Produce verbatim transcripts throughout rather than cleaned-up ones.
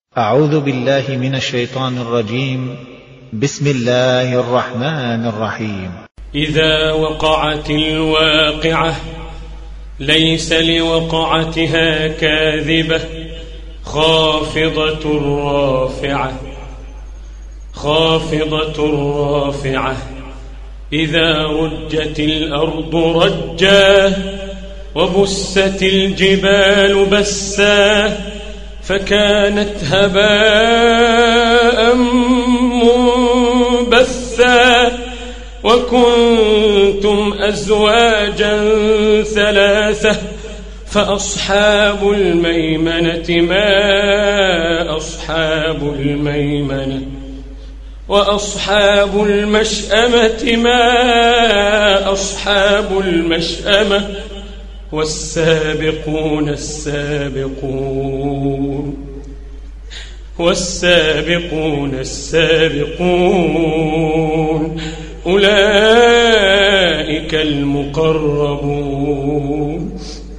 أعوذ بالله من الشيطان الرجيم. بسم الله الرحمن الرحيم. إذا وقعت الواقعة ليس لوقعتها كاذبة خافضة رافعة خافضة رافعة إذا رجت الأرض رجا وبست الجبال بسا فكانت هباء منبثا وكنتم أزواجا ثلاثة فأصحاب الميمنة ما أصحاب الميمنة وأصحاب المشأمة ما أصحاب المشأمة والسابقون السابقون والسابقون السابقون أولئك المقربون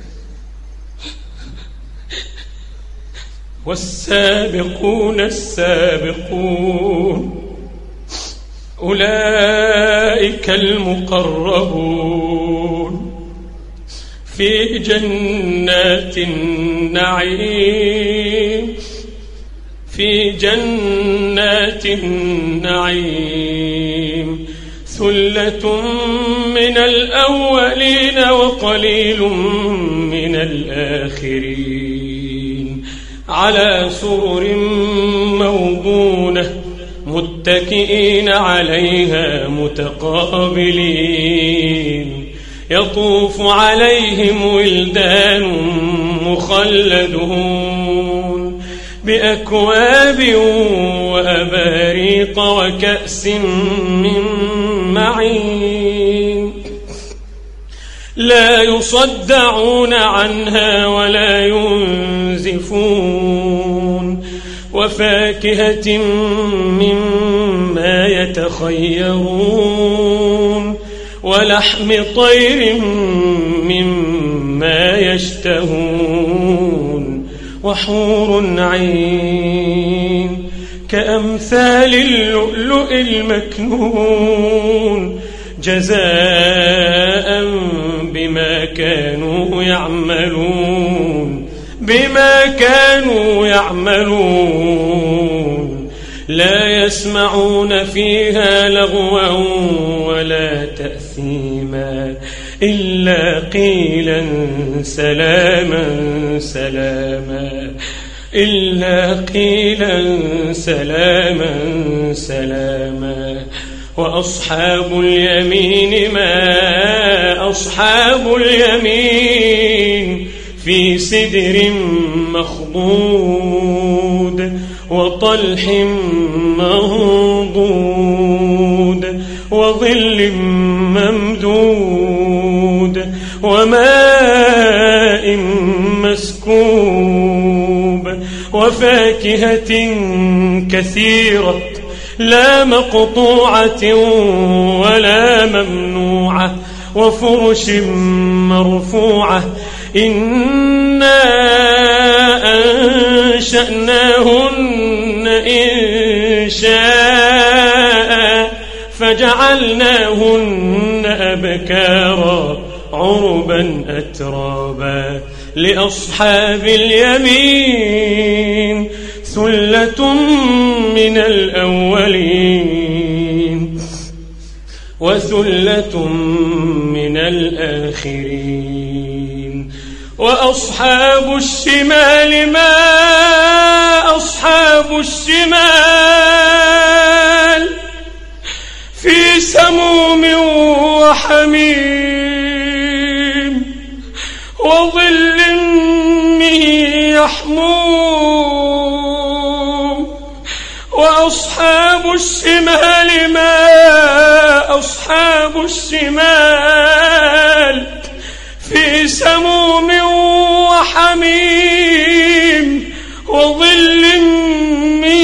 والسابقون السابقون أولئك المقربون في جنات النعيم في جنات النعيم ثلة من الأولين وقليل من الآخرين على سرر موضونة متكئين عليها متقابلين يطوف عليهم ولدان مخلدون بأكواب وأباريق وكأس من معين لا يصدعون عنها ولا ينزفون وفاكهة مما يتخيرون ولحم طير مما يشتهون وحور عين كأمثال اللؤلؤ المكنون جزاء بما كانوا يعملون بما كانوا يعملون لا يسمعون فيها لغوا ولا تأثيما إلا قيلا سلاما سلاما إلا قيلا سلاما سلاما وأصحاب اليمين ما أصحاب اليمين في سدر مخضود وطلح منضود وظل ممدود وماء مسكوب وفاكهة كثيرة لا مقطوعة ولا ممنوعة وفرش مرفوعة إنا أنشأناهن إن شاء فجعلناهن أبكارا عربا أترابا لأصحاب اليمين ثلة من الأولين وثلة من الآخرين وأصحاب الشمال ما أصحاب الشمال في سموم وحميم وظل من يحموم وأصحاب الشمال ما أصحاب الشمال في سموم وحميم وظل من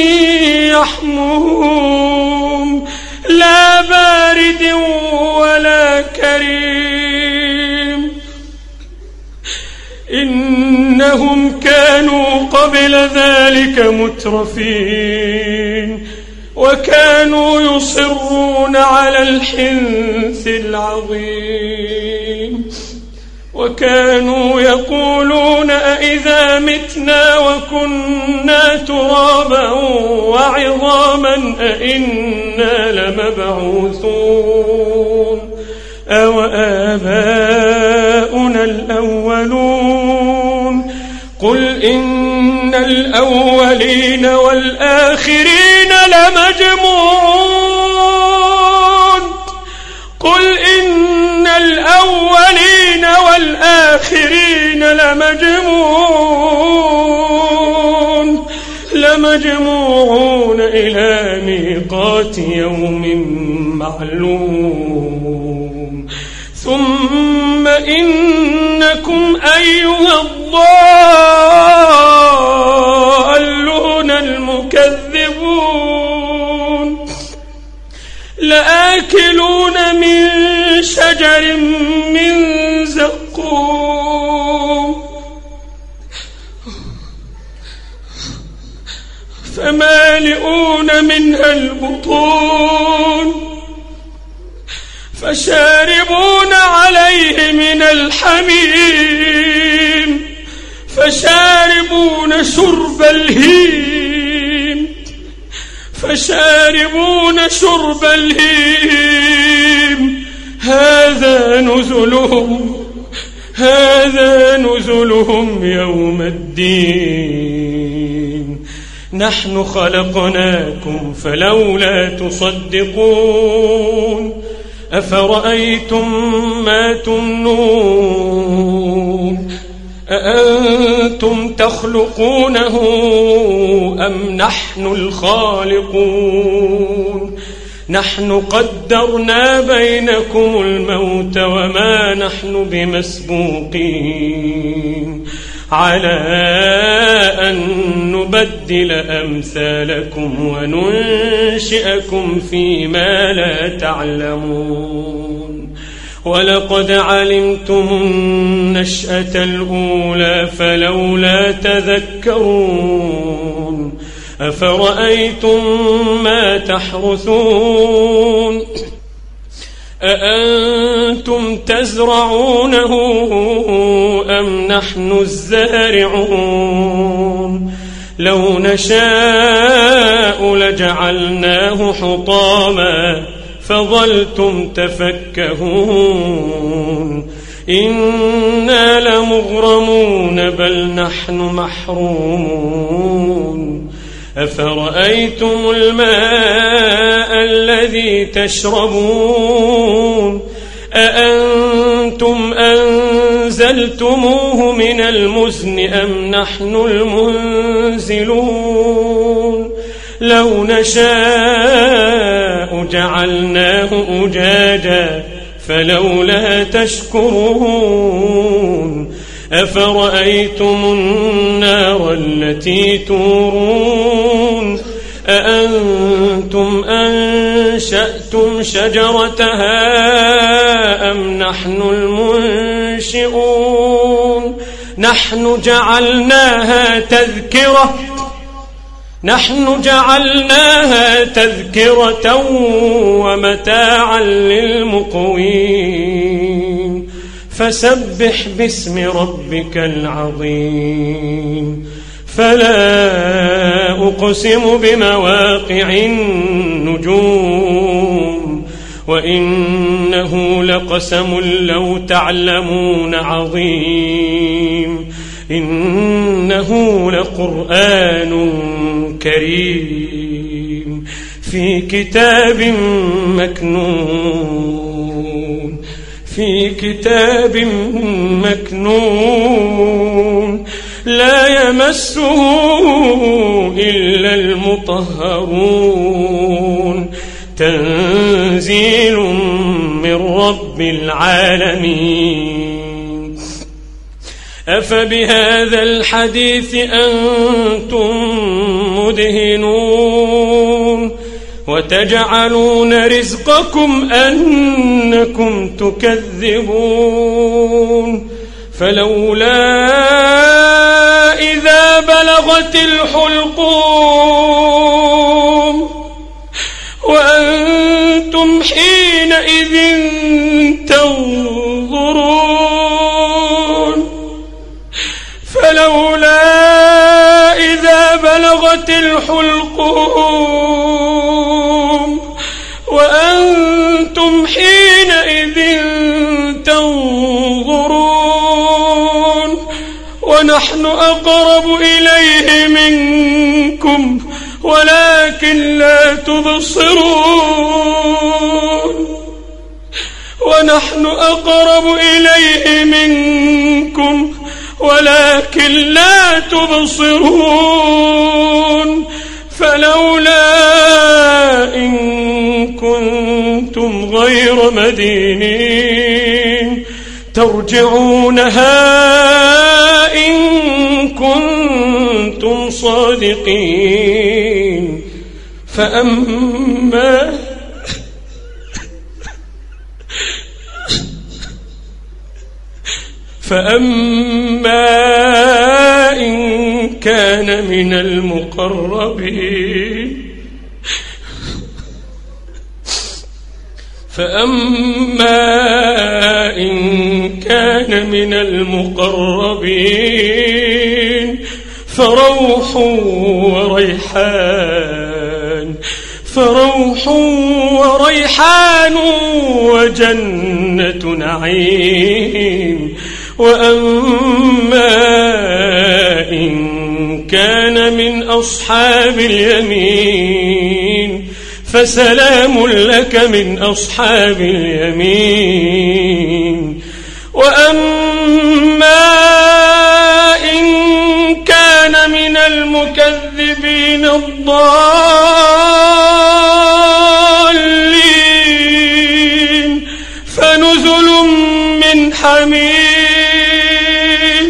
يحموم لا بارد ولا كريم إنه إنهم كانوا قبل ذلك مترفين وكانوا يصرون على الحنث العظيم وكانوا يقولون أئذا متنا وكنا ترابا وعظاما أئنا لمبعوثون أو آباؤنا الأولون قل إن الأولين والآخرين لمجموعون قل إن الأولين والآخرين لمجموعون لمجموعون إلى ميقات يوم معلوم ثم إنكم أيها الضالون المكذبون لآكلون من شجر من زقوم فمالئون منها البطون فشاربون عليه من الحميم فشاربون شرب الهيم فشاربون شرب الهيم هذا نزلهم هذا نزلهم يوم الدين نحن خلقناكم فلولا تصدقون أفرأيتم ما تمنون أأنتم تخلقونه أم نحن الخالقون نحن قدرنا بينكم الموت وما نحن بمسبوقين على أن نبدل أمثالكم وننشئكم فيما لا تعلمون ولقد علمتم النشأة الأولى فلولا تذكرون أفرأيتم ما تحرثون أأنتم تزرعونه أم نحن الزارعون لو نشاء لجعلناه حطاما فظلتم تفكهون إنا لمغرمون بل نحن محرومون أفرأيتم الماء الذي تشربون أأنتم أنزلتموه من المزن أم نحن المنزلون لو نشاء جعلناه أجاجا فلولا تشكرون أفرأيتم النار التي تورون أأنتم أنشأتم شجرتها أم نحن المنشئون نحن جعلناها تذكرة نحن جعلناها تذكرة ومتاعا للمقوين فسبح باسم ربك العظيم فلا أقسم بمواقع النجوم وإنه لقسم لو تعلمون عظيم إنه لقرآن كريم في كتاب مكنون في كتاب مكنون لا يمسه إلا المطهرون تنزيل من رب العالمين أفبهذا الحديث أنتم مدهنون وتجعلون رزقكم أنكم تكذبون فلولا إذا بلغت الحلقوم وأنتم حينئذ تنظرون فلولا إذا بلغت الحلقوم وأنتم حينئذ تنظرون ونحن أقرب إليه منكم ولكن لا تبصرون ونحن أقرب إليه منكم ولكن لا تبصرون فلولا إن كنتم غير مدينين ترجعونها إن كنتم صادقين فأما فأما إن كان من المقربين فأما إن كان من المقربين فروح وريحان فروح وريحان وجنة نعيم وأما إن كان من أصحاب اليمين فسلام لك من أصحاب اليمين وأما إن كان من المكذبين الضالين فنزل من حميم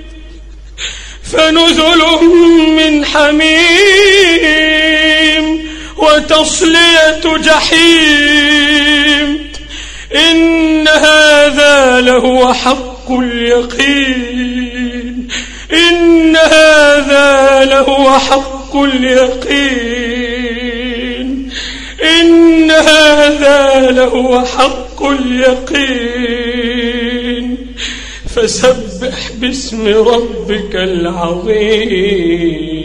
فنزل من حميم وتصلية جحيم إن هذا لهو حق اليقين إن هذا لهو حق اليقين إن هذا لهو حق اليقين فسبح باسم ربك العظيم.